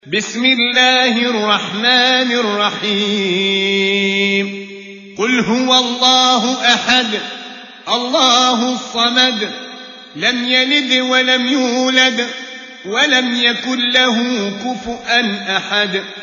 بسم الله الرحمن الرحيم قل هو الله أحد الله الصمد لم يلد ولم يولد ولم يكن له كفؤا أحد